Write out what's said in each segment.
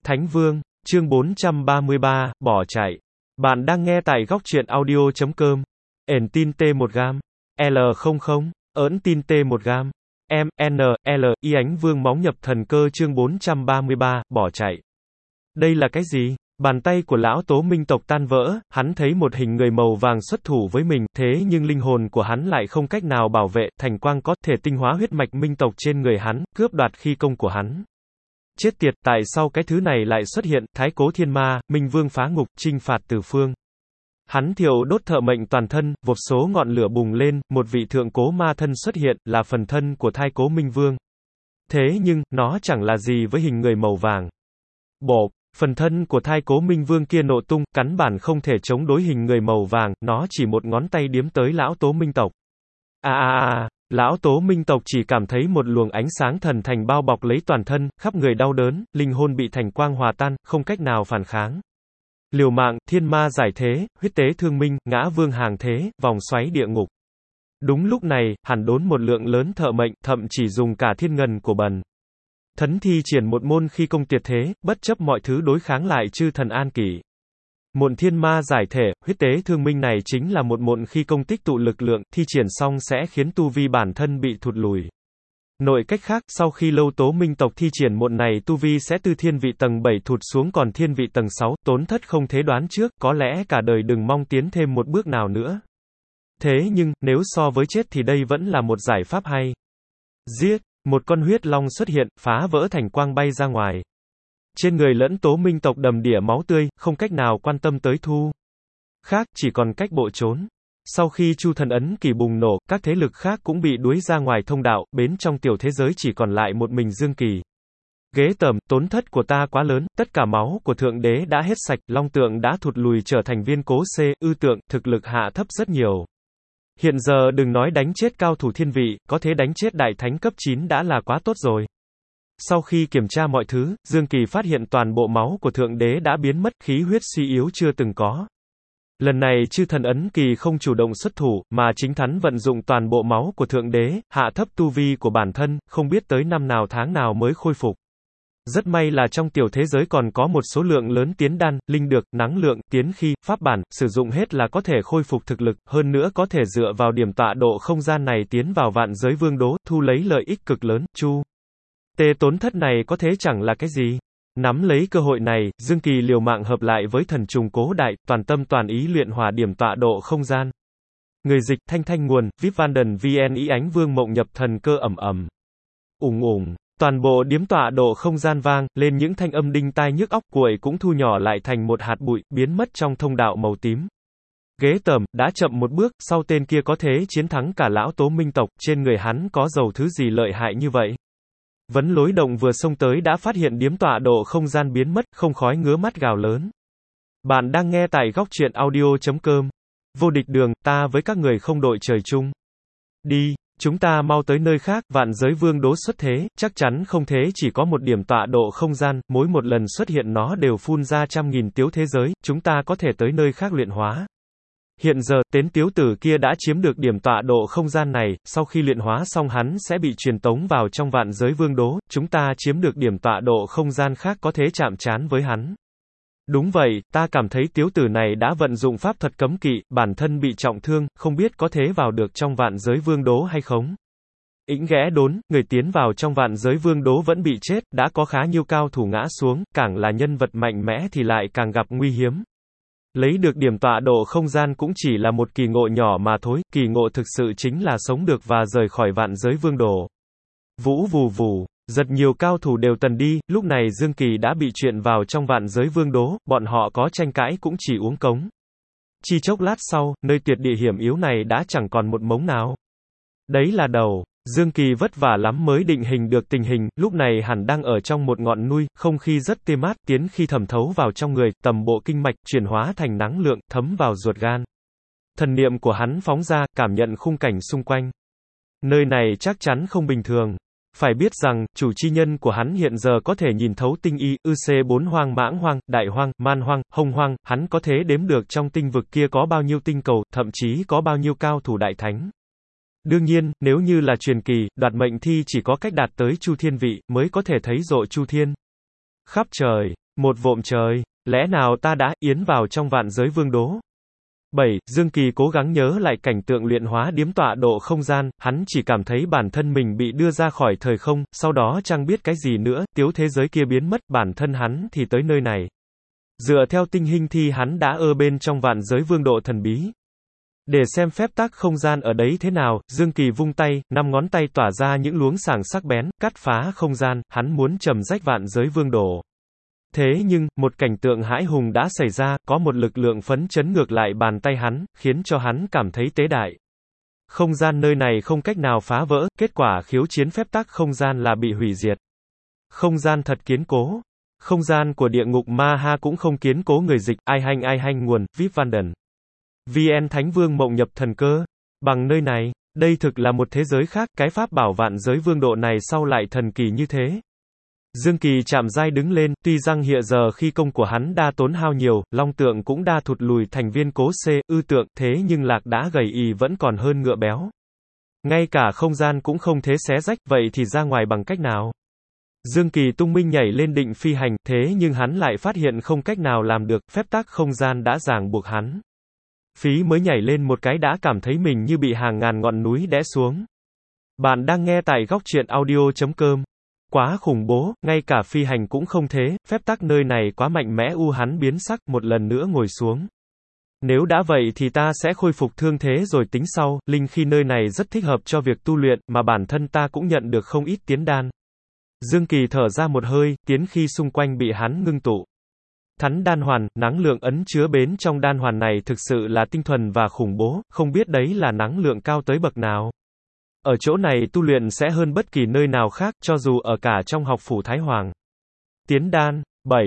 Thánh Vương, chương 433, bỏ chạy. Bạn đang nghe tại góc truyện audio.com. Ẩn tin T1 gam. L00, ỡn tin T1 gam. L, y ánh vương móng nhập thần cơ chương 433, bỏ chạy. Đây là cái gì? Bàn tay của lão Tố Minh tộc tan vỡ, hắn thấy một hình người màu vàng xuất thủ với mình, thế nhưng linh hồn của hắn lại không cách nào bảo vệ, thành quang có thể tinh hóa huyết mạch minh tộc trên người hắn, cướp đoạt khí công của hắn. Chết tiệt, tại sao cái thứ này lại xuất hiện, Thái Cố Thiên Ma, Minh Vương phá ngục, chinh phạt tứ phương. Hắn thiêu đốt thợ mệnh toàn thân, vô số ngọn lửa bùng lên, một vị thượng cố ma thân xuất hiện, là phần thân của Thái Cố Minh Vương. Thế nhưng, nó chẳng là gì với hình người màu vàng. Bộp, phần thân của Thái Cố Minh Vương kia nổ tung, cắn bản không thể chống đối hình người màu vàng, nó chỉ một ngón tay điếm tới lão Tố Minh tộc. Lão Tố Minh tộc chỉ cảm thấy một luồng ánh sáng thần thành bao bọc lấy toàn thân, khắp người đau đớn, linh hồn bị thành quang hòa tan, không cách nào phản kháng. Liều mạng, thiên ma giải thế, huyết tế thương minh, ngã vương hàng thế, vòng xoáy địa ngục. Đúng lúc này, hẳn đốn một lượng lớn thợ mệnh, thậm chỉ dùng cả thiên ngần của bần. Thấn thi triển một môn khí công tuyệt thế, bất chấp mọi thứ đối kháng lại chư thần an kỷ. Môn thiên ma giải thể, huyết tế thương minh này chính là một môn khí công tích tụ lực lượng, thi triển xong sẽ khiến tu vi bản thân bị thụt lùi. Nội cách khác, sau khi Lâu Tố Minh tộc thi triển môn này tu vi sẽ từ thiên vị tầng 7 thụt xuống còn thiên vị tầng 6, tổn thất không thể đoán trước, có lẽ cả đời đừng mong tiến thêm một bước nào nữa. Thế nhưng, nếu so với chết thì đây vẫn là một giải pháp hay. Giết, một con huyết long xuất hiện, phá vỡ thành quang bay ra ngoài. Trên người lẫn Tố Minh tộc đầm đìa máu tươi, không cách nào quan tâm tới thu. Khác, chỉ còn cách bộ trốn. Sau khi Chu Thần Ấn Kỳ bùng nổ, các thế lực khác cũng bị đuối ra ngoài thông đạo, bến trong tiểu thế giới chỉ còn lại một mình Dương Kỳ. Ghê tởm, tổn thất của ta quá lớn, tất cả máu của Thượng Đế đã hết sạch, Long Tượng đã thụt lùi trở thành viên cố C, ư tượng, thực lực hạ thấp rất nhiều. Hiện giờ đừng nói đánh chết cao thủ thiên vị, có thể đánh chết đại thánh cấp 9 đã là quá tốt rồi. Sau khi kiểm tra mọi thứ, Dương Kỳ phát hiện toàn bộ máu của Thượng Đế đã biến mất, khí huyết suy yếu chưa từng có. Lần này chư thần ấn kỳ không chủ động xuất thủ, mà chính thắn vận dụng toàn bộ máu của Thượng Đế, hạ thấp tu vi của bản thân, không biết tới năm nào tháng nào mới khôi phục. Rất may là trong tiểu thế giới còn có một số lượng lớn tiến đan, linh dược, năng lượng, tiến khí, pháp bản, sử dụng hết là có thể khôi phục thực lực, hơn nữa có thể dựa vào điểm tọa độ không gian này tiến vào vạn giới vương đố, thu lấy lợi ích cực lớn, tổn thất này có thế chẳng là cái gì. Nắm lấy cơ hội này, Dương Kỳ liều mạng hợp lại với thần trùng cố đại, toàn tâm toàn ý luyện hỏa điểm tọa độ không gian. Người dịch, Thanh nguồn, VIP Vanden VN y ánh vương mộng nhập thần cơ ầm ầm. Toàn bộ điếm tọa độ không gian vang lên những thanh âm đinh tai nhức óc, cuội cũng thu nhỏ lại thành một hạt bụi, biến mất trong thông đạo màu tím. Ghê tởm, đã chậm một bước, sau tên kia có thế chiến thắng cả lão Tố Minh tộc, trên người hắn có dầu thứ gì lợi hại như vậy? Vấn Lối Động vừa xông tới đã phát hiện điếm tọa độ không gian biến mất, không khói ngứa mắt gào lớn. Bạn đang nghe tại góc truyện audio.com. Vô địch đường, ta với các người không đội trời chung. Đi, chúng ta mau tới nơi khác, vạn giới vương đố xuất thế, chắc chắn không thế chỉ có một điểm tọa độ không gian, mỗi một lần xuất hiện nó đều phun ra trăm nghìn tiếu thế giới, chúng ta có thể tới nơi khác luyện hóa. Hiện giờ, tên tiếu tử kia đã chiếm được điểm tọa độ không gian này, sau khi luyện hóa xong hắn sẽ bị truyền tống vào trong vạn giới vương đố, chúng ta chiếm được điểm tọa độ không gian khác có thể chạm trán với hắn. Đúng vậy, ta cảm thấy tiếu tử này đã vận dụng pháp thuật cấm kỵ, bản thân bị trọng thương, không biết có thế vào được trong vạn giới vương đố hay không. Ĩnh ghẽ đốn, người tiến vào trong vạn giới vương đố vẫn bị chết, đã có khá nhiều cao thủ ngã xuống, càng là nhân vật mạnh mẽ thì lại càng gặp nguy hiểm. Lấy được điểm tọa độ không gian cũng chỉ là một kỳ ngộ nhỏ mà thôi, kỳ ngộ thực sự chính là sống được và rời khỏi vạn giới vương đồ. Vũ vù vù, rất nhiều cao thủ đều tần đi, lúc này Dương Kỳ đã bị chuyện vào trong vạn giới vương đố, bọn họ có tranh cãi cũng chỉ uống cống. Chỉ chốc lát sau, nơi tuyệt địa hiểm yếu này đã chẳng còn một mống nào. Đấy là đầu. Dương Kỳ vất vả lắm mới định hình được tình hình, lúc này hẳn đang ở trong một ngọn núi, không khí rất tê mát, tiến khi thẩm thấu vào trong người, tầm bộ kinh mạch, chuyển hóa thành năng lượng, thấm vào ruột gan. Thần niệm của hắn phóng ra, cảm nhận khung cảnh xung quanh. Nơi này chắc chắn không bình thường. Phải biết rằng, chủ chi nhân của hắn hiện giờ có thể nhìn thấu tinh y, C4 hoang mãng hoang, đại hoang, man hoang, hồng hoang, hắn có thể đếm được trong tinh vực kia có bao nhiêu tinh cầu, thậm chí có bao nhiêu cao thủ đại thánh. Đương nhiên, nếu như là truyền kỳ, đoạt mệnh thi chỉ có cách đạt tới Chu Thiên vị, mới có thể thấy rộ Chu Thiên. Khắp trời, Một vộm trời, lẽ nào ta đã yến vào trong vạn giới vương đố? 7. Dương Kỳ cố gắng nhớ lại cảnh tượng luyện hóa điếm tọa độ không gian, hắn chỉ cảm thấy bản thân mình bị đưa ra khỏi thời không, sau đó chẳng biết cái gì nữa, tiếu thế giới kia biến mất, bản thân hắn thì tới nơi này. Dựa theo tinh hình thì hắn đã ở bên trong vạn giới vương độ thần bí. Để xem phép tắc không gian ở đấy thế nào, Dương Kỳ vung tay, 5 ngón tay tỏa ra những luống sàng sắc bén, cắt phá không gian, hắn muốn trầm rách vạn giới vương độ. Thế nhưng, một cảnh tượng hãi hùng đã xảy ra, có một lực lượng phấn chấn ngược lại bàn tay hắn, khiến cho hắn cảm thấy tế đại. Không gian nơi này không cách nào phá vỡ, kết quả khiếu chiến phép tắc không gian là bị hủy diệt. Không gian thật kiên cố. Không gian của địa ngục Ma Ha cũng không kiên cố. Người dịch, ai hanh nguồn, Vip Vanden. VN Thánh Vương Mộng Nhập Thần Cơ. Bằng nơi này, đây thực là một thế giới khác, cái pháp bảo vạn giới vương độ này sau lại thần kỳ như thế. Dương Kỳ chạm dai đứng lên, tuy rằng hiện giờ khi công của hắn đa tốn hao nhiều, long tượng cũng đa thụt lùi thành viên cố ư tượng, thế nhưng lạc đã gầy ì vẫn còn hơn ngựa béo. Ngay cả không gian cũng không thể xé rách, vậy thì ra ngoài bằng cách nào? Dương Kỳ tung minh nhảy lên định phi hành, thế nhưng hắn lại phát hiện không cách nào làm được, phép tắc không gian đã ràng buộc hắn. Phí mới nhảy lên một cái đã cảm thấy mình như bị hàng ngàn ngọn núi đè xuống. Bạn đang nghe tại góc truyện audio.com. Quá khủng bố, ngay cả phi hành cũng không thế, phép tắc nơi này quá mạnh mẽ. Hắn biến sắc, một lần nữa ngồi xuống. Nếu đã vậy thì ta sẽ khôi phục thương thế rồi tính sau, linh khí nơi này rất thích hợp cho việc tu luyện, mà bản thân ta cũng nhận được không ít tiến đan. Dương Kỳ thở ra một hơi, tiến khí xung quanh bị hắn ngưng tụ. Thánh đan hoàn, năng lượng ấn chứa bến trong đan hoàn này thực sự là tinh thuần và khủng bố, không biết đấy là năng lượng cao tới bậc nào. Ở chỗ này tu luyện sẽ hơn bất kỳ nơi nào khác, cho dù ở cả trong học phủ Thái Hoàng. Tiến đan,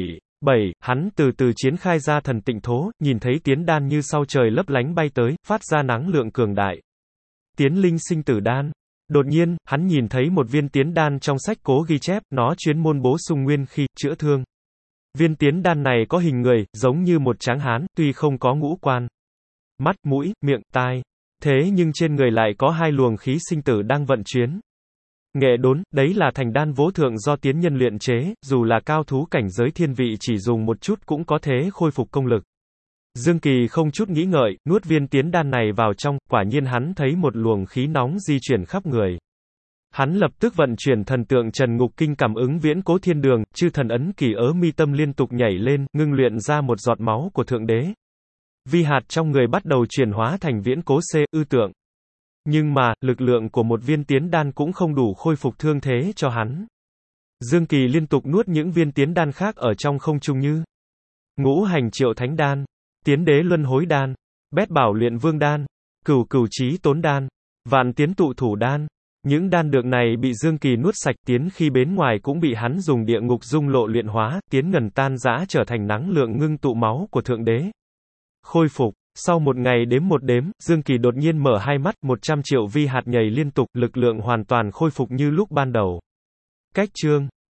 7, hắn từ từ triển khai ra thần tịnh thố, nhìn thấy tiến đan như sao trời lấp lánh bay tới, phát ra năng lượng cường đại. Tiến linh sinh tử đan. Đột nhiên, hắn nhìn thấy một viên tiến đan trong sách cố ghi chép, nó chuyên môn bổ sung nguyên khí, chữa thương. Viên tiến đan này có hình người, giống như một tráng hán, tuy không có ngũ quan. Mắt, mũi, miệng, tai. Thế nhưng trên người lại có 2 luồng khí sinh tử đang vận chuyển. Nghệ đốn, đấy là thành đan vô thượng do tiến nhân luyện chế, dù là cao thú cảnh giới thiên vị chỉ dùng một chút cũng có thể khôi phục công lực. Dương Kỳ không chút nghĩ ngợi, nuốt viên tiến đan này vào trong, quả nhiên hắn thấy một luồng khí nóng di chuyển khắp người. Hắn lập tức vận chuyển thần tượng Trần Ngục Kinh cảm ứng viễn cố thiên đường, chư thần ấn kỳ ớ mi tâm liên tục nhảy lên, ngưng luyện ra một giọt máu của Thượng Đế. Vi hạt trong người bắt đầu chuyển hóa thành viễn cố ư tượng. Nhưng mà, lực lượng của một viên tiến đan cũng không đủ khôi phục thương thế cho hắn. Dương Kỳ liên tục nuốt những viên tiến đan khác ở trong không trung như Ngũ Hành Triệu Thánh Đan, Tiến Đế Luân Hối Đan, Bét Bảo Luyện Vương Đan, Cửu Cửu Chí Tốn Đan, Vạn Tiến Tụ Thủ Đan. Những đan dược này bị Dương Kỳ nuốt sạch, tiến khi bên ngoài cũng bị hắn dùng địa ngục dung lộ luyện hóa, tiến ngần tan rã trở thành năng lượng ngưng tụ máu của Thượng Đế. Khôi phục. Sau một ngày đếm một đếm, Dương Kỳ đột nhiên mở hai mắt, 100 triệu vi hạt nhảy liên tục, lực lượng hoàn toàn khôi phục như lúc ban đầu. Cách chương